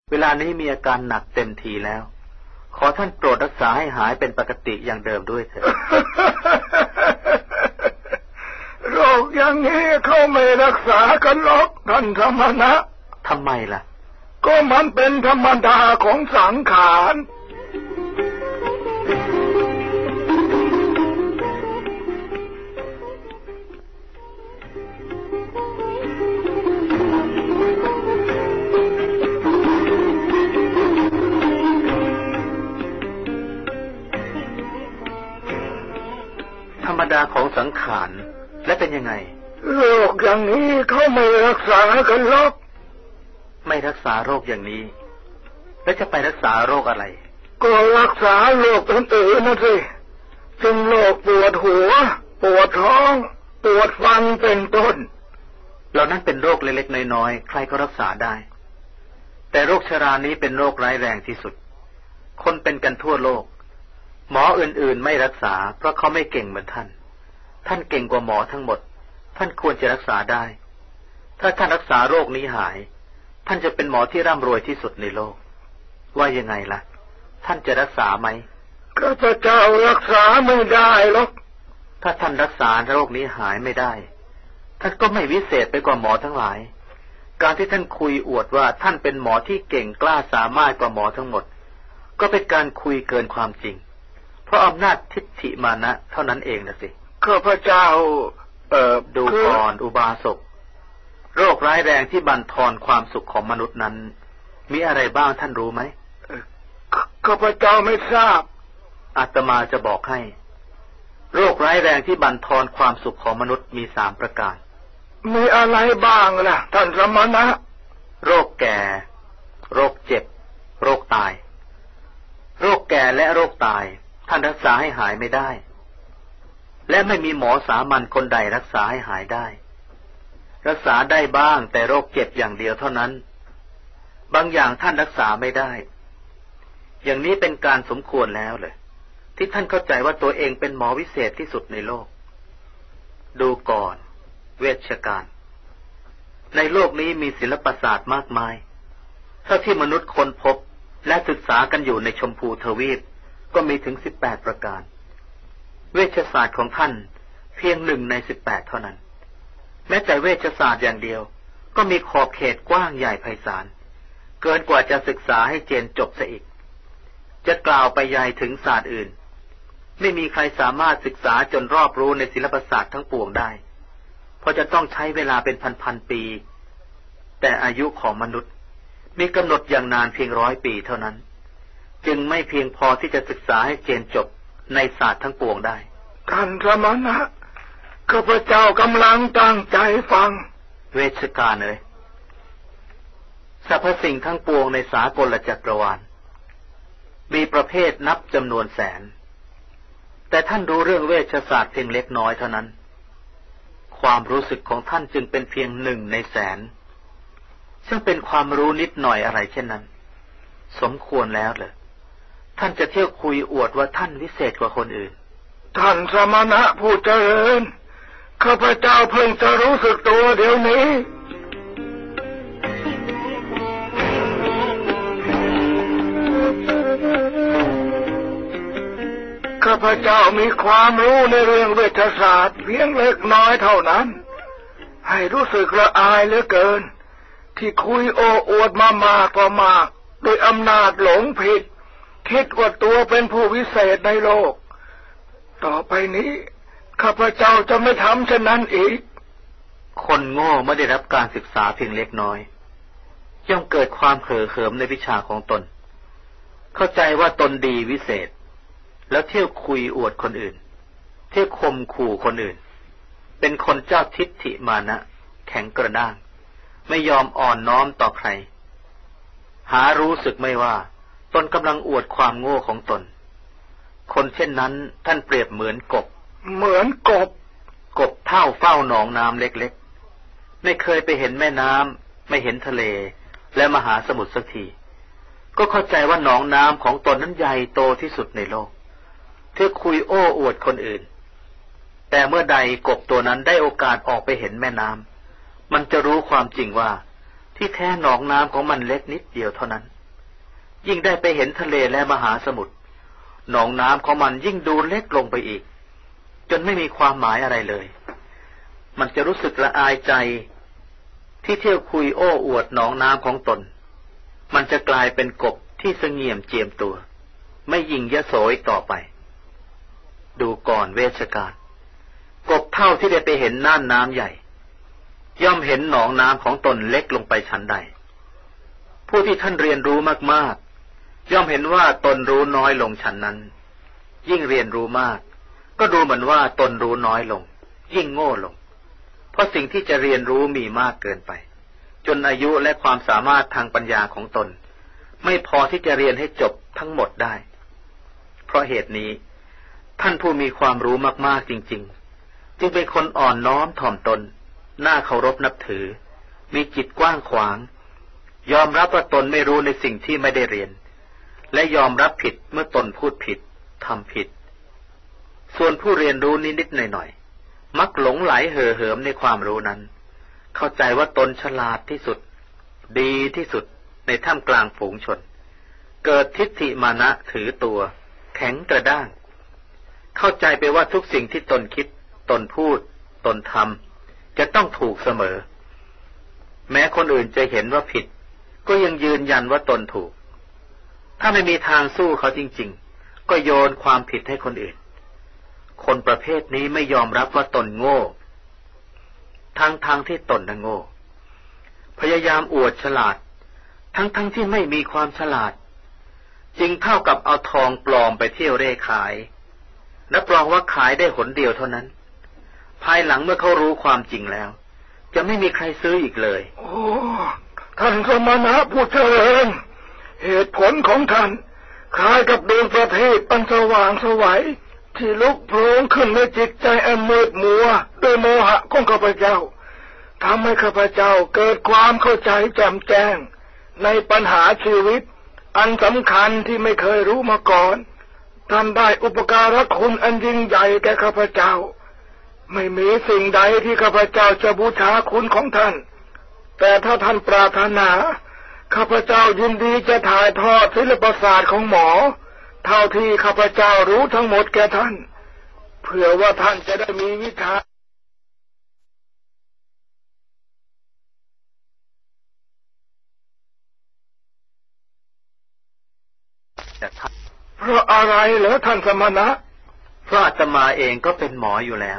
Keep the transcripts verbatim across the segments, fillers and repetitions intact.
เวลานี้มีอาการหนักเต็มทีแล้วขอท่านโปรดรักษาให้หายเป็นปกติอย่างเดิมด้วยเถิดโรคอย่างนี้เขาไม่รักษากันหรอกท่านธรรมนะทำไมล่ะก็มันเป็นธรรมดาของสังขารธรรมดาของสังขารและเป็นยังไงโรคอย่างนี้เขาไม่รักษากันหรอกไม่รักษาโรคอย่างนี้แล้วจะไปรักษาโรคอะไรก็รักษาโรคอื่นๆนะสิเช่นโรคปวดหัวปวดท้องปวดฟันเป็นต้นเหล่านั้นเป็นโรคเล็กๆน้อยๆใครก็รักษาได้แต่โรคชรานี้เป็นโรคร้ายแรงที่สุดคนเป็นกันทั่วโลกหมออื่นๆไม่รักษาเพราะเขาไม่เก่งเหมือนท่านท่านเก่งกว่าหมอทั้งหมดท่านควรจะรักษาได้ถ้าท่านรักษาโรคนี้หายท่านจะเป็นหมอที่ร่ำรวยที่สุดในโลกว่ายังไงล่ะท่านจะรักษาไหมข้าพเจ้ารักษาไม่ได้หรอกถ้าท่านรักษาโรคนี้หายไม่ได้ท่านก็ไม่วิเศษไปกว่าหมอทั้งหลายการที่ท่านคุยอวดว่าท่านเป็นหมอที่เก่งกล้าสามารถกว่าหมอทั้งหมดก็เป็นการคุยเกินความจริงเพราะอำนาจทิฏฐิมานะเท่านั้นเองนะสิข้าพเจ้าเอ่อดูก่อนอุบาสกโรคร้ายแรงที่บั่นทอนความสุขของมนุษย์นั้นมีอะไรบ้างท่านรู้ไหมข้าพเจ้าไม่ทราบอาตมาจะบอกให้โรคร้ายแรงที่บั่นทอนความสุขของมนุษย์มีสามประการมีอะไรบ้างล่ะท่านสมณะโรคแก่โรคเจ็บโรคตายโรคแก่และโรคตายท่านรักษาให้หายไม่ได้และไม่มีหมอสามัญคนใดรักษาให้หายได้รักษาได้บ้างแต่โรคเจ็บอย่างเดียวเท่านั้นบางอย่างท่านรักษาไม่ได้อย่างนี้เป็นการสมควรแล้วเลยที่ท่านเข้าใจว่าตัวเองเป็นหมอวิเศษที่สุดในโลกดูก่อนเวชการในโลกนี้มีศิลปศาสตร์มากมายเท่าที่มนุษย์ค้นพบและศึกษากันอยู่ในชมพูทวีปก็มีถึงสิบแปดประการเวชศาสตร์ของท่านเพียงหนึ่งในสิบแปดเท่านั้นแม้แต่เวชศาสตร์อย่างเดียวก็มีขอบเขตกว้างใหญ่ไพศาลเกินกว่าจะศึกษาให้เจนจบซะอีกจะกล่าวไปใหญ่ถึงศาสตร์อื่นไม่มีใครสามารถศึกษาจนรอบรู้ในศิลปศาสตร์ทั้งปวงได้เพราะจะต้องใช้เวลาเป็นพันๆปีแต่อายุของมนุษย์มีกำหนดอย่างนานเพียงร้อยปีเท่านั้นจึงไม่เพียงพอที่จะศึกษาให้เจนจบในศาสตร์ทั้งปวงได้ท่านสมณะข้าพเจ้ากำลังตั้งใจฟังเวชการเลยสรรพสิ่งทั้งปวงในสากลจักรวาลมีประเภทนับจำนวนแสนแต่ท่านรู้เรื่องเวชศาสตร์เพียงเล็กน้อยเท่านั้นความรู้สึกของท่านจึงเป็นเพียงหนึ่งในแสนซึ่งเป็นความรู้นิดหน่อยอะไรเช่นนั้นสมควรแล้วเลยท่านจะเที่ยวคุยอวดว่าท่านวิเศษกว่าคนอื่นท่านสมณะผู้เจริญข้าพเจ้าเพิ่งจะรู้สึกตัวเดี๋ยวนี้ข้าพเจ้ามีความรู้ในเรื่องเวชศาสตร์เพียงเล็กน้อยเท่านั้นให้รู้สึกละอายเหลือเกินที่คุยโอ้อวดมามากกว่ามากโดยอำนาจหลงผิดคิดว่าตัวเป็นผู้วิเศษในโลกต่อไปนี้ข้าพเจ้าจะไม่ทำเช่นนั้นอีกคนโง่ไม่ได้รับการศึกษาเพียงเล็กน้อยย่อมเกิดความเห่อเหิมในวิชาของตนเข้าใจว่าตนดีวิเศษแล้วเที่ยวคุยอวดคนอื่นเที่ยวข่มขู่คนอื่นเป็นคนเจ้าทิฏฐิมานะแข็งกระด้างไม่ยอมอ่อนน้อมต่อใครหารู้สึกไม่ว่าตนกำลังอวดความโง่ของตนคนเช่นนั้นท่านเปรียบเหมือนกบเหมือนกบกบเท่าเฝ้าหนองน้ำเล็กๆไม่เคยไปเห็นแม่น้ำไม่เห็นทะเลและมหาสมุทรสักทีก็เข้าใจว่าหนองน้ำของตนนั้นใหญ่โตที่สุดในโลกเธอคุยโอ้อวดคนอื่นแต่เมื่อใดกบตัวนั้นได้โอกาสออกไปเห็นแม่น้ำมันจะรู้ความจริงว่าที่แท้หนองน้ำของมันเล็กนิดเดียวเท่านั้นยิ่งได้ไปเห็นทะเลและมหาสมุทรหนองน้ำของมันยิ่งดูเล็กลงไปอีกจนไม่มีความหมายอะไรเลยมันจะรู้สึกละอายใจที่เที่ยวคุยโอ้อวดหนองน้ำของตนมันจะกลายเป็นกบที่เสงี่ยมเจียมตัวไม่ยิ่งยโสอีกต่อไปดูก่อนเวชกาลกบเท่าที่ได้ไปเห็นน่านน้ำใหญ่ย่อมเห็นหนองน้ำของตนเล็กลงไปชั้นใดผู้ที่ท่านเรียนรู้มากๆย่อมเห็นว่าตนรู้น้อยลงชั้นนั้นยิ่งเรียนรู้มากก็ดูเหมือนว่าตนรู้น้อยลงยิ่งโง่ลงเพราะสิ่งที่จะเรียนรู้มีมากเกินไปจนอายุและความสามารถทางปัญญาของตนไม่พอที่จะเรียนให้จบทั้งหมดได้เพราะเหตุนี้ท่านผู้มีความรู้มากๆจริงๆจึงเป็นคนอ่อนน้อมถ่อมตนน่าเคารพนับถือมีจิตกว้างขวางยอมรับว่าตนไม่รู้ในสิ่งที่ไม่ได้เรียนและยอมรับผิดเมื่อตนพูดผิดทำผิดส่วนผู้เรียนรู้นิดๆหน่อยๆมักหลงไหลเห่อเหิมในความรู้นั้นเข้าใจว่าตนฉลาดที่สุดดีที่สุดในท่ามกลางฝูงชนเกิดทิฏฐิมานะถือตัวแข็งกระด้างเข้าใจไปว่าทุกสิ่งที่ตนคิดตนพูดตนทำจะต้องถูกเสมอแม้คนอื่นจะเห็นว่าผิดก็ยังยืนยันว่าตนถูกถ้าไม่มีทางสู้เขาจริงๆก็โยนความผิดให้คนอื่นคนประเภทนี้ไม่ยอมรับว่าตนโง่ทั้งๆ ท, ที่ตนน่ะโง่พยายามอวดฉลาดทั้งๆ ท, ที่ไม่มีความฉลาดจริงเท่ากับเอาทองปลอมไปเที่ยวเร่ขายรับรองว่าขายได้หนเดียวเท่านั้นภายหลังเมื่อเขารู้ความจริงแล้วจะไม่มีใครซื้ออีกเลยโอ้ท่านสมณะผู้เจริญเหตุผลของท่านคล้ายกับดวงประทีปอันสว่างไสวที่ลุกโผล่ขึ้นในจิตใจอันมืดมัวด้วยโมหะของข้าพเจ้าทำให้ข้าพเจ้าเกิดความเข้าใจแจ่มแจ้งในปัญหาชีวิตอันสำคัญที่ไม่เคยรู้มาก่อนท่านได้อุปการะคุณอันยิ่งใหญ่แก่ข้าพเจ้าไม่มีสิ่งใดที่ข้าพเจ้าจะบูชาคุณของท่านแต่ถ้าท่านปรารถนาข้าพเจ้ายินดีจะถ่ายทอดศิลปศาสตร์ของหมอเท่าที่ข้าพเจ้ารู้ทั้งหมดแก่ท่านเพื่อว่าท่านจะได้มีวิชาเพราะอะไรเหรอท่านสมณะเพราะอาตมาเองก็เป็นหมออยู่แล้ว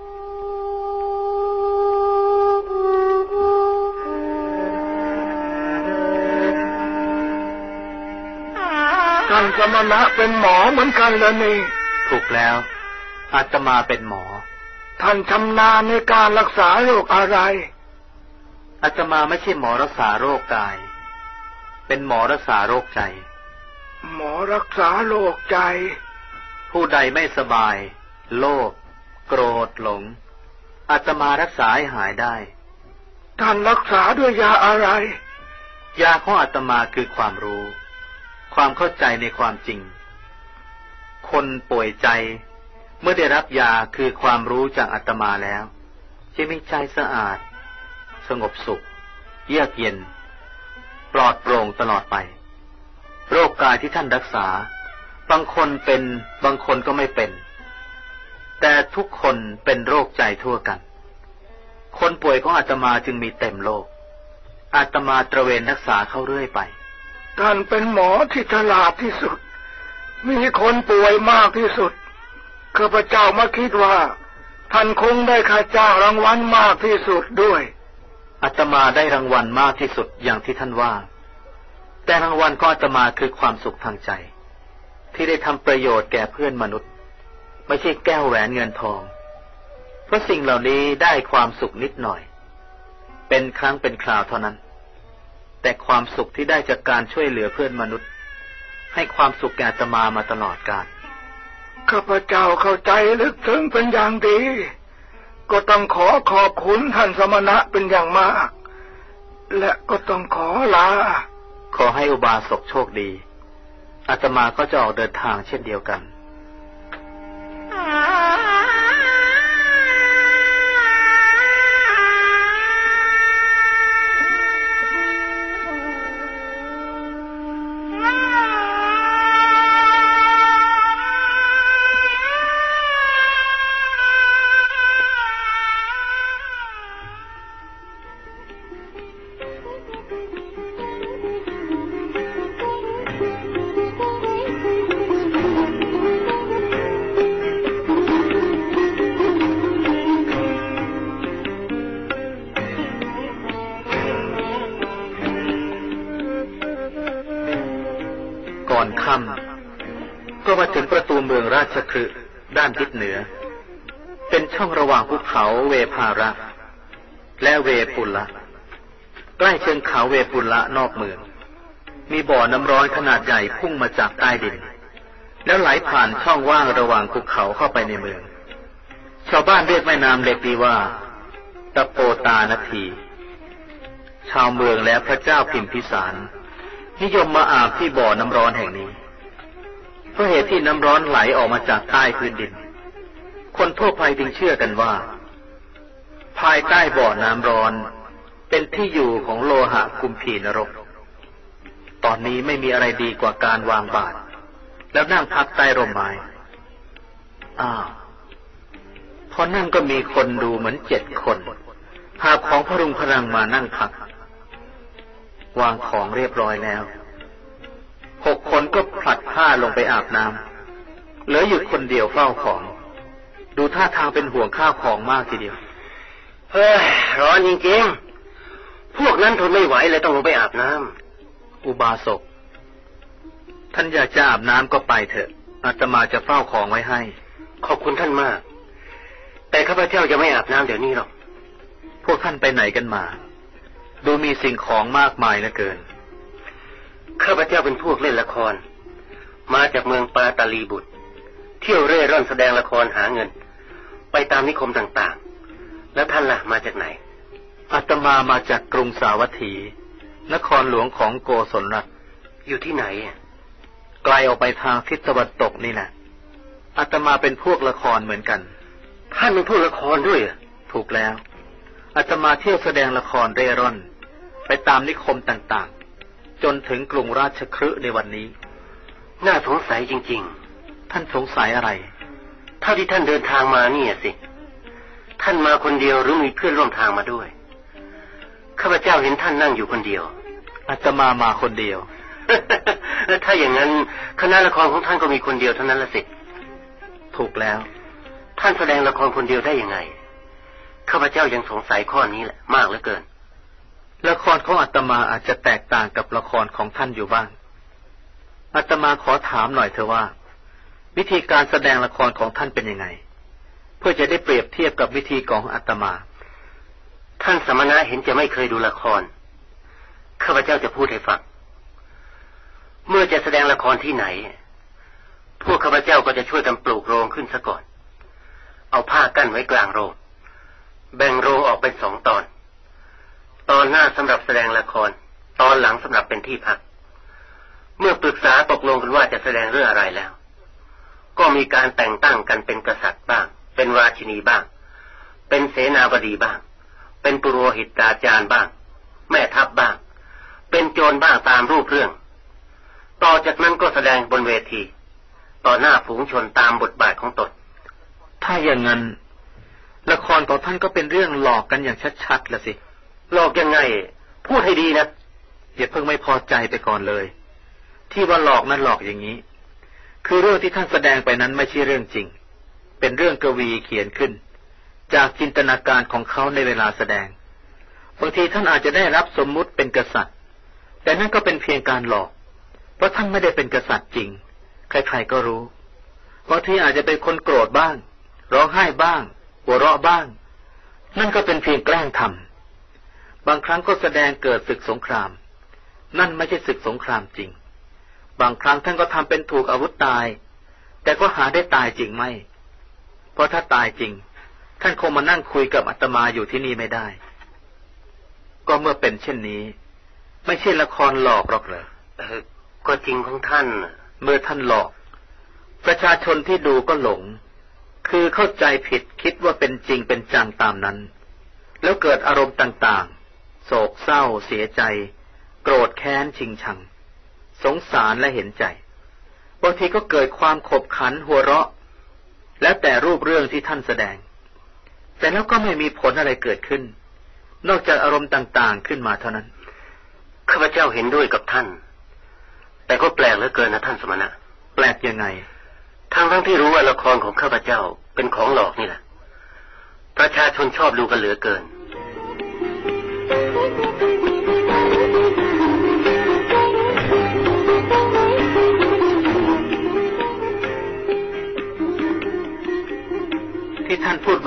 ท่านสมณะเป็นหมอเหมือนกันเลยนี่ถูกแล้วอาตมาเป็นหมอท่านชำนาญในการรักษาโรคอะไรอาตมาไม่ใช่หมอรักษาโรคกายเป็นหมอรักษาโรคใจหมอรักษาโรคใจผู้ใดไม่สบายโลภโกรธหลงอาตมารักษาให้หายได้ท่านรักษาด้วยยาอะไรยาของอาตมาคือความรู้ความเข้าใจในความจริงคนป่วยใจเมื่อได้รับยาคือความรู้จากอาตมาแล้วจะมีใจสะอาดสงบสุขเยือกเย็นปลอดโปร่งตลอดไปโรคกายที่ท่านรักษาบางคนเป็นบางคนก็ไม่เป็นแต่ทุกคนเป็นโรคใจทั่วกันคนป่วยของอาตมาจึงมีเต็มโลกอาตมาตระเวนรักษาเข้าเรื่อยไปท่านเป็นหมอที่ฉลาดที่สุดมีคนป่วยมากที่สุดข้าพเจ้ามาคิดว่าท่านคงได้ค่าจ้างรางวัลมากที่สุดด้วยอาตมาได้รางวัลมากที่สุดอย่างที่ท่านว่าแต่รางวัลของอาตมาคือความสุขทางใจที่ได้ทำประโยชน์แก่เพื่อนมนุษย์ไม่ใช่แก้วแหวนเงินทองเพราะสิ่งเหล่านี้ได้ความสุขนิดหน่อยเป็นครั้งเป็นคราวเท่านั้นแต่ความสุขที่ได้จากการช่วยเหลือเพื่อนมนุษย์ให้ความสุขแก่อาตมามาตลอดกาลข้าพเจ้าเข้าใจลึกซึ้งเป็นอย่างดีก็ต้องขอขอบคุณท่านสมณะเป็นอย่างมากและก็ต้องขอลาขอให้อุบาสกโชคดีอาตมาก็จะออกเดินทางเช่นเดียวกันอนค่ำก็มาถึงประตูเมืองราชคฤห์ด้านทิศเหนือเป็นช่องระหว่างภูเขาเวภาระและเวปุละใกล้เชิงเขาเวปุละนอกเมืองมีบ่อน้ำร้อนขนาดใหญ่พุ่งมาจากใต้ดินแล้วไหลผ่านช่องว่างระหว่างภูเขาเข้าไปในเมืองชาวบ้านเรียกแม่น้ำเล็กนี้ว่าตะโปตานาทีชาวเมืองและพระเจ้าพิมพิสารนิยมมาอาบที่บ่อน้ำร้อนแห่งนี้เพราะเหตุที่น้ำร้อนไหลออกมาจากใต้พื้นดินคนทั่วไปจึงเชื่อกันว่าภายใต้บ่อน้ำร้อนเป็นที่อยู่ของโลหะกุมพีนรกตอนนี้ไม่มีอะไรดีกว่าการวางบาตรแล้วนั่งพักใต้ร่มไม้อ้าวพอนั่งก็มีคนดูเหมือนเจ็ดคนหาของพรุงพรังมานั่งพักวางของเรียบร้อยแล้วหกคนก็ผลัดผ้าลงไปอาบน้ำเหลืออยู่คนเดียวเฝ้าของดูท่าทางเป็นห่วงข้าวของมากทีเดียวเฮ้ยร้อนจริงๆพวกนั้นทนไม่ไหวเลยต้องลงไปอาบน้ำอุบาสกท่านอยากจะอาบน้ำก็ไปเถอะอาตมาจะเฝ้าของไว้ให้ขอบคุณท่านมากแต่ข้าพเจ้าจะไม่อาบน้ำเดี๋ยวนี้หรอกพวกท่านไปไหนกันมาดูมีสิ่งของมากมายเหลือเกินข้าพเจ้าเป็นพวกเล่นละครมาจากเมืองปาตาลีบุตรเที่ยวเร่ร่อนแสดงละครหาเงินไปตามนิคมต่างๆแล้วท่านล่ะมาจากไหนอาตมามาจากกรุงสาวัตถีนครหลวงของโกศลรัฐอยู่ที่ไหนไกลออกไปทางทิศตะวันตกนี่แหละอาตมาเป็นพวกละครเหมือนกันท่านเป็นพวกละครด้วยถูกแล้วอาตมาเที่ยวแสดงละครเร่ร่อนไปตามนิคมต่างๆจนถึงกรุงราชคฤห์ในวันนี้น่าสงสัยจริงๆท่านสงสัยอะไรเท่าที่ท่านเดินทางมานี่สิท่านมาคนเดียวหรือมีเพื่อนร่วมทางมาด้วยข้าพเจ้าเห็นท่านนั่งอยู่คนเดียวอาตมามาคนเดียวถ้าอย่างนั้นคณะละครของท่านก็มีคนเดียวเท่านั้นละสิถูกแล้วท่านแสดงละครคนเดียวได้ยังไงข้าพเจ้ายังสงสัยข้อนี้แหละมากเหลือเกินละครของอาตมาอาจจะแตกต่างกับละครของท่านอยู่บ้างอาตมาขอถามหน่อยเถอะว่าวิธีการแสดงละครของท่านเป็นยังไงเพื่อจะได้เปรียบเทียบกับวิธีของอาตมาท่านสมณะเห็นจะไม่เคยดูละครข้าพเจ้าจะพูดให้ฟังเมื่อจะแสดงละครที่ไหนพวกข้าพเจ้าก็จะช่วยกันปลูกโรงขึ้นซะก่อนเอาผ้ากั้นไว้กลางโรงแบ่งโรงออกเป็นสองตอนตอนหน้าสำหรับแสดงละครตอนหลังสำหรับเป็นที่พักเมื่อปรึกษาตกลงกันว่าจะแสดงเรื่องอะไรแล้วก็มีการแต่งตั้งกันเป็นกษัตริย์บ้างเป็นราชินีบ้างเป็นเสนาบดีบ้างเป็นปุโรหิตาจารย์บ้างแม่ทัพบ้างเป็นโจรบ้างตามรูปเรื่องต่อจากนั้นก็แสดงบนเวทีต่อหน้าฝูงชนตามบทบาทของตนถ้าอย่างนั้นละครของท่านก็เป็นเรื่องหลอกกันอย่างชัดๆละสิหลอกยังไงพูดให้ดีนะอย่าเพิ่งไม่พอใจไปก่อนเลยที่ว่าหลอกนั้นหลอกอย่างนี้คือเรื่องที่ท่านแสดงไปนั้นไม่ใช่เรื่องจริงเป็นเรื่องกวีเขียนขึ้นจากจินตนาการของเขาในเวลาแสดงบางทีท่านอาจจะได้รับสมมุติเป็นกษัตริย์แต่นั่นก็เป็นเพียงการหลอกเพราะท่านไม่ได้เป็นกษัตริย์จริงใครๆก็รู้บางทีอาจจะเป็นคนโกรธบ้างร้องไห้บ้างหัวเราะบ้างนั่นก็เป็นเพียงแกล้งทำบางครั้งก็แสดงเกิดศึกสงครามนั่นไม่ใช่ศึกสงครามจริงบางครั้งท่านก็ทำเป็นถูกอาวุธตายแต่ก็หาได้ตายจริงไหมเพราะถ้าตายจริงท่านคงมานั่งคุยกับอาตมาอยู่ที่นี่ไม่ได้ก็เมื่อเป็นเช่นนี้ไม่ใช่ละครหลอกหรอกเหรอเออก็จริงของท่านเมื่อท่านหลอกประชาชนที่ดูก็หลงคือเข้าใจผิดคิดว่าเป็นจริงเป็นจังตามนั้นแล้วเกิดอารมณ์ต่างๆโศกเศร้าเสียใจโกรธแค้นชิงชังสงสารและเห็นใจบางทีก็เกิดความขบขันหัวเราะแล้วแต่รูปเรื่องที่ท่านแสดงแต่แล้วก็ไม่มีผลอะไรเกิดขึ้นนอกจากอารมณ์ต่างๆขึ้นมาเท่านั้นข้าพเจ้าเห็นด้วยกับท่านแต่ก็แปลกเหลือเกินนะท่านสมณะแปลกยังไงทั้งทั้งที่รู้ว่าละครของข้าพเจ้าเป็นของหลอกนี่แหละประชาชนชอบดูกันเหลือเกิน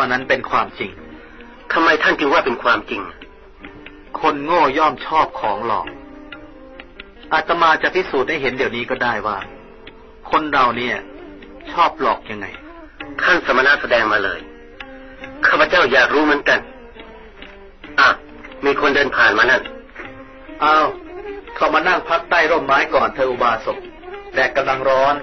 มานั้นเป็นความจริงทำไมท่านจึงว่าเป็นความจริงคนโง่ย่อมชอบของหลอกอาตมาจะพิสูจน์ให้เห็นเดี๋ยวนี้ก็ได้ว่าคนเราเนี่ยชอบหลอกยังไงท่านสมณะแสดงมาเลยข้าพเจ้าอยากรู้เหมือนกันอ่ะมีคนเดินผ่านมานั่นอ้าวเข้ามานั่งพักใต้ร่มไม้ก่อนเธออุบาสกแดดกำลังร้อน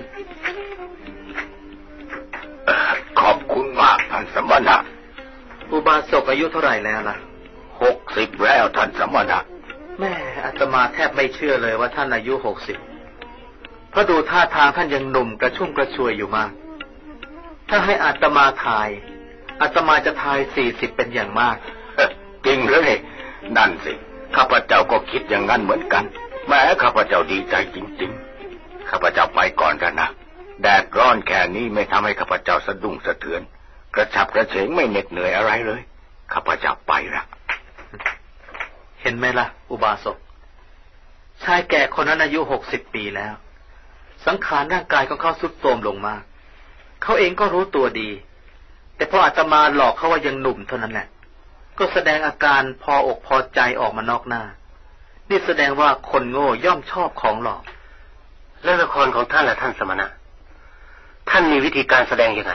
ขอบคุณมากท่านสมณะอุบาสกอายุเท่าไหร่แล้วล่ะหกสิบแล้วท่านสมณะแม่อาตมาแทบไม่เชื่อเลยว่าท่านอายุหกสิบเพราะดูท่าทางท่านยังหนุ่มกระชุ่มกระชวยอยู่มากถ้าให้อาตมาทายอาตมาจะทายสี่สิบเป็นอย่างมากจริงหรือเนี่ยนั่นสิข้าพเจ้าก็คิดอย่างนั้นเหมือนกันแม้ข้าพเจ้าดีใจจริงๆข้าพเจ้าไปก่อนกันนะแดดร้อนแค่นี้ไม่ทำให้ข้าพเจ้าสะดุ้งสะเทือนกระฉับกระเฉงไม่เหน็ดเหนื่อยอะไรเลยข้าพเจ้าไปละเห็นไหมล่ะอุบาสกชายแก่คนนั้นอายุหกสิบปีแล้วสังขารร่างกายของเขาทรุดโทรมลงมากเขาเองก็รู้ตัวดีแต่พออาตมาหลอกเขาว่ายังหนุ่มเท่านั้นแหละก็แสดงอาการพออกพอใจออกมานอกหน้านี่แสดงว่าคนโง่ย่อมชอบของหลอกแล้วละครของท่านและท่านสมณะท่านมีวิธีการแสดงยังไง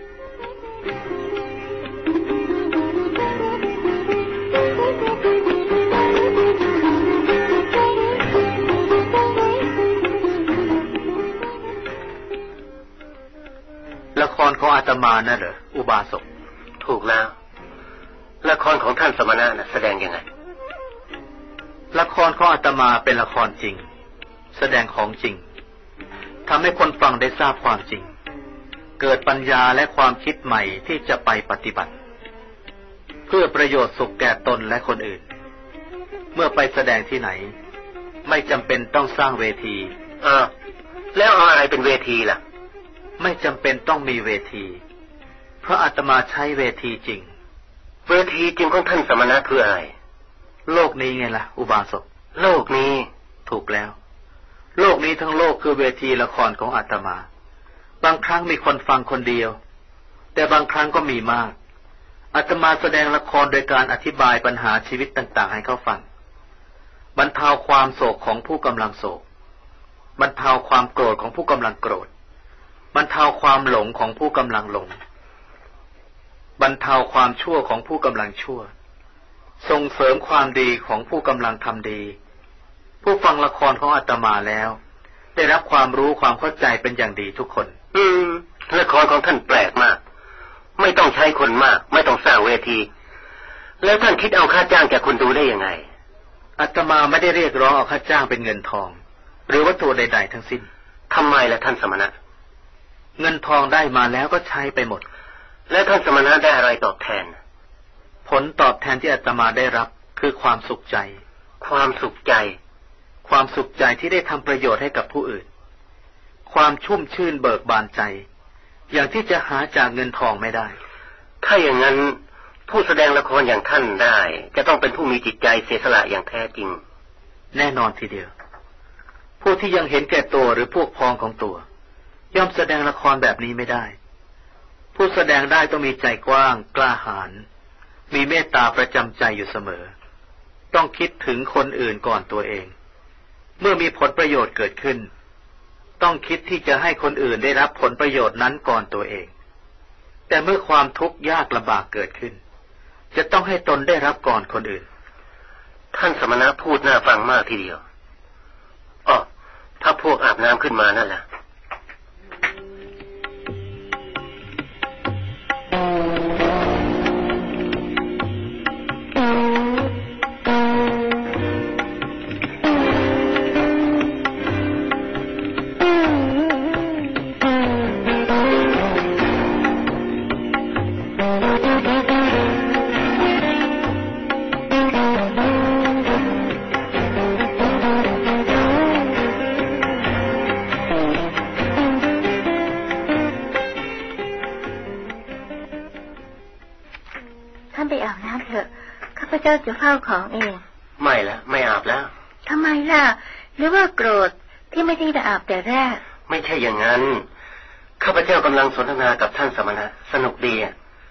ละครของอาตมาน่ะเหรออุบาสกถูกแล้วละครของท่านสมณะน่ะแสดงยังไงละครของอาตมาเป็นละครจริงแสดงของจริงทำให้คนฟังได้ทราบความจริงเกิดปัญญาและความคิดใหม่ที่จะไปปฏิบัติเพื่อประโยชน์สุขแก่ตนและคนอื่นเมื่อไปแสดงที่ไหนไม่จำเป็นต้องสร้างเวทีอ่าแล้วเอาอะไรเป็นเวทีล่ะไม่จำเป็นต้องมีเวทีเพราะอาตมาใช้เวทีจริงเวทีจริงของท่านสมณะคืออะไรโลกนี้ไงล่ะอุบาสกโลกนี้ถูกแล้วโลกนี้ทั้งโลกคือเวทีละครของอาตมาบางครั้งมีคนฟังคนเดียวแต่บางครั้งก็มีมากอาตมาแสดงละครโดยการอธิบายปัญหาชีวิตต่างๆให้เขาฟังบรรเทาความโศกของผู้กำลังโศกบรรเทาความโกรธของผู้กำลังโกรธบรรเทาความหลงของผู้กำลังหลงบรรเทาความชั่วของผู้กำลังชั่วส่งเสริมความดีของผู้กำลังทำดีผู้ฟังละครของอาตมาแล้วได้รับความรู้ความเข้าใจเป็นอย่างดีทุกคนอืมละครของท่านแปลกมากไม่ต้องใช้คนมากไม่ต้องสร้างเวทีแล้วท่านคิดเอาค่าจ้างจากคนดูได้ยังไงอาตมาไม่ได้เรียกร้องเอาค่าจ้างเป็นเงินทองหรือวัตถุใดๆทั้งสิ้นทำไมล่ะท่านสมณะเงินทองได้มาแล้วก็ใช้ไปหมดแล้วท่านสมณะได้อะไรตอบแทนผลตอบแทนที่อาตมาได้รับคือความสุขใจความสุขใจความสุขใจที่ได้ทำประโยชน์ให้กับผู้อื่นความชุ่มชื่นเบิกบานใจอย่างที่จะหาจากเงินทองไม่ได้ถ้าอย่างนั้นผู้แสดงละครอย่างท่านได้จะต้องเป็นผู้มีจิตใจเสียสละอย่างแท้จริงแน่นอนทีเดียวผู้ที่ยังเห็นแก่ตัวหรือพวกพ้องของตัวย่อมแสดงละครแบบนี้ไม่ได้ผู้แสดงได้ต้องมีใจกว้างกล้าหาญมีเมตตาประจำใจอยู่เสมอต้องคิดถึงคนอื่นก่อนตัวเองเมื่อมีผลประโยชน์เกิดขึ้นต้องคิดที่จะให้คนอื่นได้รับผลประโยชน์นั้นก่อนตัวเองแต่เมื่อความทุกข์ยากลำบากเกิดขึ้นจะต้องให้ตนได้รับก่อนคนอื่นท่านสมณะพูดน่าฟังมากทีเดียวอ๋อถ้าพวกอาบน้ำขึ้นมานั่นแหละจะเฝ้าของเองไม่ละไม่อาบแล้วทำไมล่ะหรือว่าโกรธที่ไม่ได้อาบแต่แรกไม่ใช่อย่างนั้นข้าพเจ้ากำลังสนทนากับท่านสมณะสนุกดี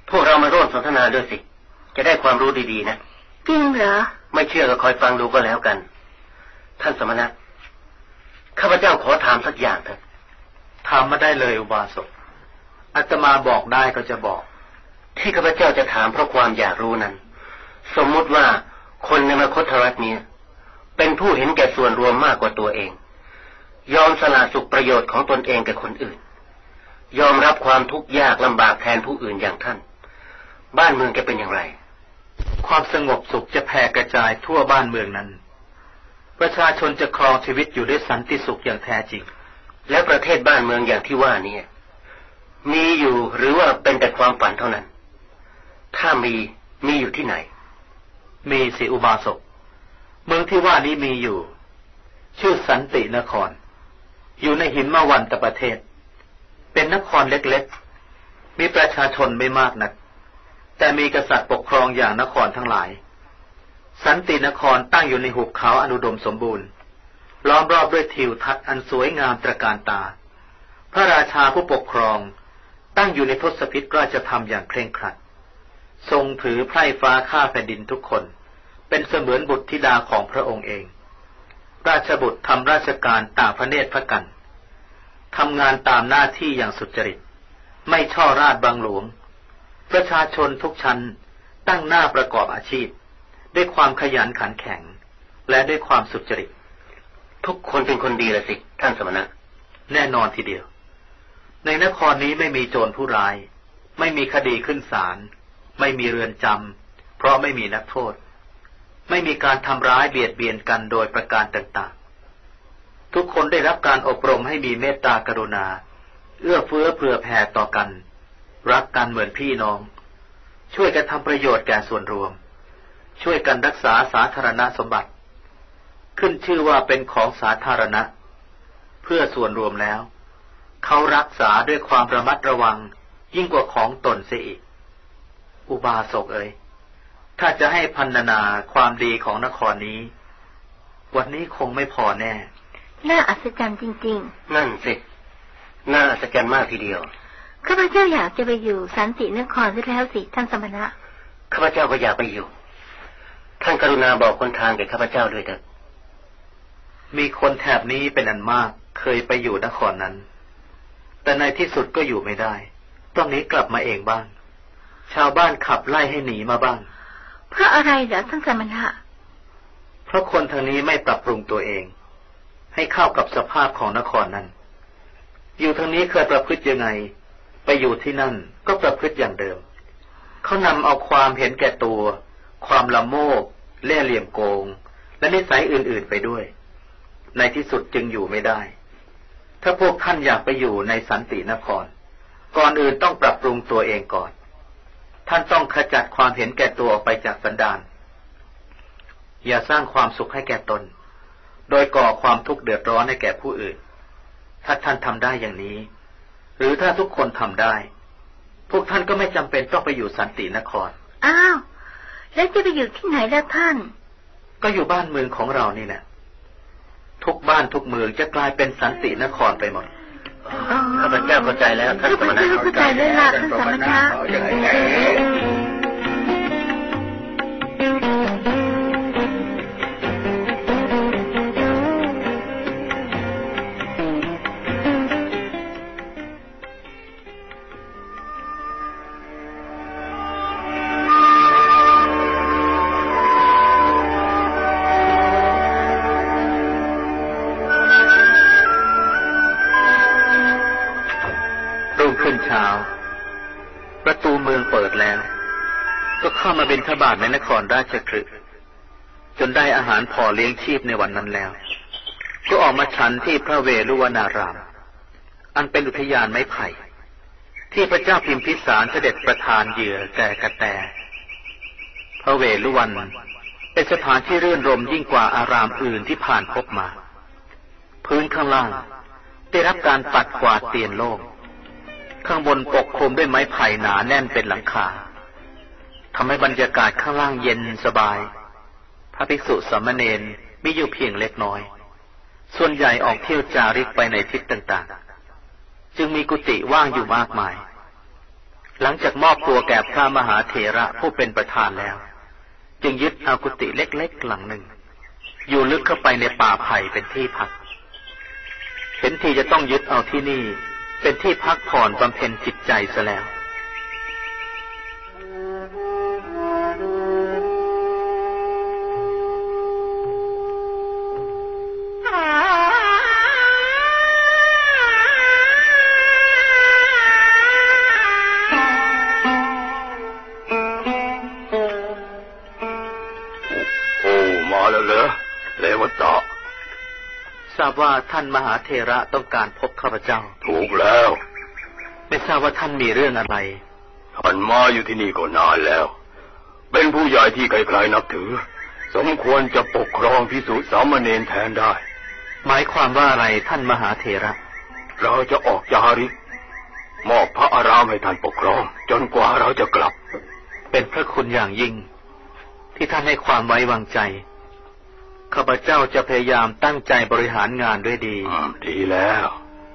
พวกเรามาร่วมสนทนาด้วยสิจะได้ความรู้ดีๆนะจริงเหรอไม่เชื่อก็คอยฟังดูก็แล้วกันท่านสมณะข้าพเจ้าขอถามสักอย่างเถอะถามมาได้เลยอุบาสกอาตมาบอกได้ก็จะบอกที่ข้าพเจ้าจะถามเพราะความอยากรู้นั้นสมมุติว่าคนในมคธรัฐนี้เป็นผู้เห็นแก่ส่วนรวมมากกว่าตัวเองยอมสละสุขประโยชน์ของตนเองแก่คนอื่นยอมรับความทุกข์ยากลำบากแทนผู้อื่นอย่างท่านบ้านเมืองจะเป็นอย่างไรความสงบสุขจะแผ่กระจายทั่วบ้านเมืองนั้นประชาชนจะครองชีวิตอยู่ด้วยสันติสุขอย่างแท้จริงและประเทศบ้านเมืองอย่างที่ว่านี้มีอยู่หรือว่าเป็นแต่ความฝันเท่านั้นถ้ามีมีอยู่ที่ไหนมีสิอุบาสกเมืองที่ว่านี้มีอยู่ชื่อสันตินครอยู่ในหิมวันตประเทศเป็นนครเล็กๆมีประชาชนไม่มากนักแต่มีกษัตริย์ปกครองอย่างนครทั้งหลายสันตินครตั้งอยู่ในหุบเขาอนุดมสมบูรณ์ล้อมรอบด้วยทิวทัศน์อันสวยงามตระการตาพระราชาผู้ปกครองตั้งอยู่ในทศพิธราชธรรมอย่างเคร่งครัดทรงถือไพร่ฟ้าข้าแผ่นดินทุกคนเป็นเสมือนบุตรธิดาของพระองค์เองราชบุตรทำราชการต่างพระเนตรพระกันทำงานตามหน้าที่อย่างสุจริตไม่ช่อราชบังหลวงประชาชนทุกชั้นตั้งหน้าประกอบอาชีพด้วยความขยันขันแข็งและด้วยความสุจริตทุกคนเป็นคนดีละสิท่านสมณะแน่นอนทีเดียวในนครนี้ไม่มีโจรผู้ร้ายไม่มีคดีขึ้นศาลไม่มีเรือนจำเพราะไม่มีนักโทษไม่มีการทำร้ายเบียดเบียนกันโดยประการต่างๆทุกคนได้รับการอบรมให้มีเมตตากรุณาเอื้อเฟื้อเผื่อแผ่ต่อกันรักกันเหมือนพี่น้องช่วยกันทำประโยชน์แก่ส่วนรวมช่วยกันรักษาสาธารณสมบัติขึ้นชื่อว่าเป็นของสาธารณะเพื่อส่วนรวมแล้วเขารักษาด้วยความระมัดระวังยิ่งกว่าของตนเสียอีกอุบาสกเอ๋ยถ้าจะให้พรรณนาความดีของนครนี้วันนี้คงไม่พอแน่น่าอัศจรรย์จริงๆนั่นสิน่าอัศจรรย์มากทีเดียวข้าพเจ้าอยากจะไปอยู่สันตินครซะแล้วสิท่านสมณะข้าพเจ้าก็อยากไปอยู่ท่านกรุณาบอกคนทางแก่ข้าพเจ้าด้วยเถิดมีคนแถบนี้เป็นอันมากเคยไปอยู่นครนั้นแต่ในที่สุดก็อยู่ไม่ได้ต้องหนีกลับมาเองบ้างชาวบ้านขับไล่ให้หนีมาบ้างเพราะอะไรเหรอท่านสมณะเพราะคนทางนี้ไม่ปรับปรุงตัวเองให้เข้ากับสภาพของนครนั้นอยู่ทางนี้เคยประพฤติยังไงไปอยู่ที่นั่นก็ประพฤติอย่างเดิมเขานำเอาความเห็นแก่ตัวความละโมบเล่ห์เหลี่ยมโกงและนิสัยอื่นๆไปด้วยในที่สุดจึงอยู่ไม่ได้ถ้าพวกท่านอยากไปอยู่ในสันตินครก่อนอื่นต้องปรับปรุงตัวเองก่อนท่านต้องขจัดความเห็นแก่ตัวออกไปจากสันดานอย่าสร้างความสุขให้แก่ตนโดยก่อความทุกข์เดือดร้อนให้แก่ผู้อื่นถ้าท่านทำได้อย่างนี้หรือถ้าทุกคนทำได้พวกท่านก็ไม่จำเป็นต้องไปอยู่สันตินครอ้าวแล้วจะไปอยู่ที่ไหนล่ะท่านก็อยู่บ้านเมืองของเรานี่แหละทุกบ้านทุกเมืองจะกลายเป็นสันตินครไปหมดข้าพเจ้าเข้าใจแล้วท่านสมณะเข้าใจแล้วล่ะท่านสมณะประตูเมืองเปิดแล้วก็เข้ามาบิณฑบาตในนครราชคฤห์จนได้อาหารพอเลี้ยงชีพในวันนั้นแล้วก็ออกมาฉันที่พระเวฬุวนารามอันเป็นอุทยานไม้ไผ่ที่พระเจ้าพิมพิสารเสด็จประทานเหยื่อแก่กระแตพระเวฬุวันเป็นสถานที่รื่นรมยิ่งกว่าอารามอื่นที่ผ่านพบมาพื้นข้างล่างได้รับการปัดกวาดเตียนโล่งข้างบนปกคลุมด้วยไม้ไผ่หนาแน่นเป็นหลังคาทำให้บรรยากาศข้างล่างเย็นสบายพระภิกษุสามเณรมีอยู่เพียงเล็กน้อยส่วนใหญ่ออกเที่ยวจาริกไปในทิศต่างๆจึงมีกุฏิว่างอยู่มากมายหลังจากมอบตัวแก่พระมหาเถระผู้เป็นประธานแล้วจึงยึดเอากุฏิเล็กๆหลังหนึ่งอยู่ลึกเข้าไปในป่าไผ่เป็นที่พักเห็นทีจะต้องยึดเอาที่นี่เป็นที่พักผ่อนบำเพ็ญจิตใจซะแล้วทราบว่าท่านมหาเถระต้องการพบข้าพเจ้าถูกแล้วไม่ทราบว่าท่านมีเรื่องอะไรท่านมาอยู่ที่นี่ก็นานแล้วเป็นผู้ใหญ่ที่ใครๆนับถือสมควรจะปกครองภิกษุสามเณรแทนได้หมายความว่าอะไรท่านมหาเถระเราจะออกจาริกมอบพระอารามให้ท่านปกครองจนกว่าเราจะกลับเป็นพระคุณอย่างยิ่งที่ท่านให้ความไว้วางใจข้าพเจ้าจะพยายามตั้งใจบริหารงานด้วยดีดีแล้ว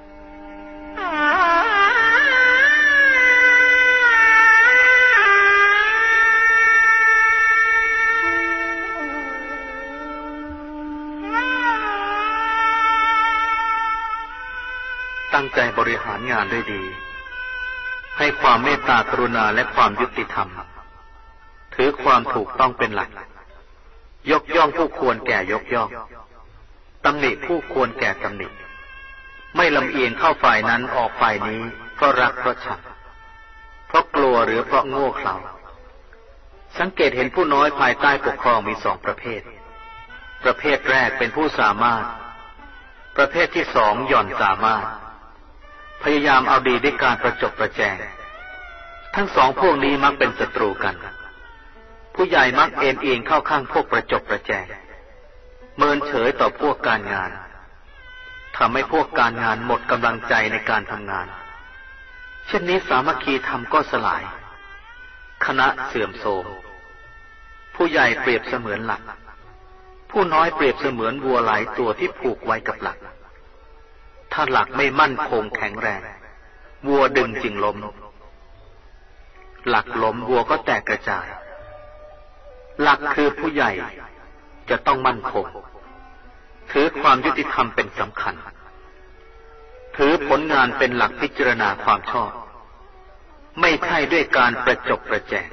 ตั้งใจบริหารงานด้วยดีให้ความเมตตากรุณาและความยุติธรรมถือความถูกต้องเป็นหลักยกย่องผู้ควรแก่ยกย่องตำหนิผู้ควรแก่ตำหนิไม่ลำเอียงเข้าฝ่ายนั้นออกฝ่ายนี้เพราะรักเพราะชังเพราะกลัวหรือเพราะโง่เขลาสังเกตเห็นผู้น้อยภายใต้ปกครองมีสองประเภทประเภทแรกเป็นผู้สามารถประเภทที่สองหย่อนสามารถพยายามเอาดีด้วยการประจบประแจงทั้งสองพวกนี้มักเป็นศัตรูกันผู้ใหญ่มักเอ็นเอียงเข้าข้างพวกประจบประแจงเมินเฉยต่อพวกการงานทำให้พวกการงานหมดกำลังใจในการทำงานเช่นนี้สามัคคีธรรมก็สลายคณะเสื่อมโทรมผู้ใหญ่เปรียบเสมือนหลักผู้น้อยเปรียบเสมือนวัวหลายตัวที่ผูกไว้กับหลักถ้าหลักไม่มั่นคงแข็งแรงวัวดึงจึงล้มหลักล้มวัวก็แตกกระจายหลักคือผู้ใหญ่จะต้องมั่นคงถือความยุติธรรมเป็นสำคัญถือผลงานเป็นหลักพิจารณาความชอบไม่ใช่ด้วยการประจบประแจง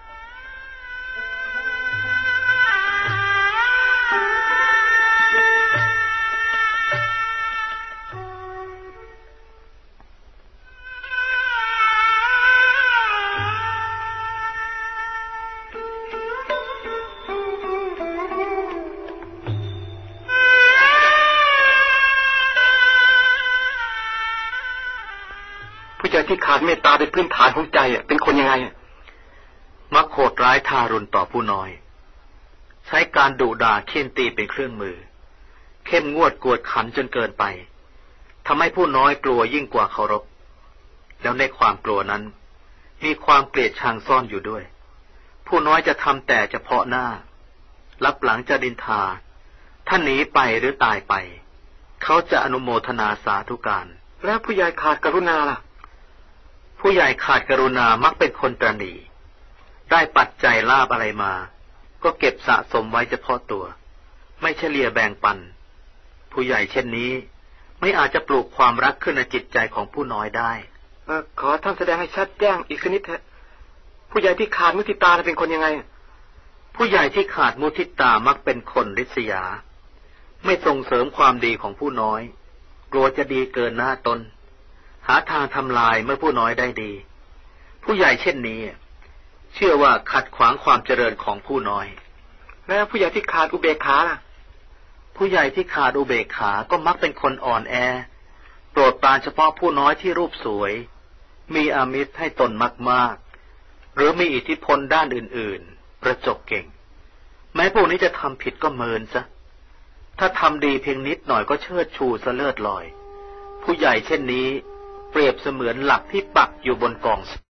ที่ขาดเมตตาเป็นพื้นฐานของใจเป็นคนยังไงมักโหดร้ายทารุณต่อผู้น้อยใช้การดุด่าเฆี่ยนตีเป็นเครื่องมือเข้มงวดกวดขันจนเกินไปทำให้ผู้น้อยกลัวยิ่งกว่าเคารพแล้วในความกลัวนั้นมีความเกลียดชังซ่อนอยู่ด้วยผู้น้อยจะทำแต่เฉพาะหน้ารับหลังจะดินทาถ้าหนีไปหรือตายไปเขาจะอนุโมทนาสาธุการแล้วผู้ใหญ่ขาดกรุณาล่ะผู้ใหญ่ขาดกรุณามักเป็นคนตระหนี่ได้ปัจจัยลาภอะไรมาก็เก็บสะสมไว้เฉพาะตัวไม่เฉลี่ยแบ่งปันผู้ใหญ่เช่นนี้ไม่อาจจะปลูกความรักขึ้นในจิตใจของผู้น้อยได้เออขอท่านแสดงให้ชัดแจ้งอีกนิดเถอะผู้ใหญ่ที่ขาดมุทิตาเป็นคนยังไงผู้ใหญ่ที่ขาดมุทิตามักเป็นคนริษยาไม่ส่งเสริมความดีของผู้น้อยกลัวจะดีเกินหน้าตนหาทางทำลายเมื่อผู้น้อยได้ดีผู้ใหญ่เช่นนี้เชื่อว่าขัดขวางความเจริญของผู้น้อยแล้วผู้ใหญ่ที่ขาดอุเบกขาล่ะผู้ใหญ่ที่ขาดอุเบกขาก็มักเป็นคนอ่อนแอโปรดปรานเฉพาะผู้น้อยที่รูปสวยมีอามิตรให้ตนมากๆหรือมีอิทธิพลด้านอื่นๆประจบเก่งแม้พวกนี้จะทำผิดก็เมินซะถ้าทำดีเพียงนิดหน่อยก็เชิดชูเสลิดลอยผู้ใหญ่เช่นนี้เปรียบเสมือนหลักที่ปักอยู่บนกอง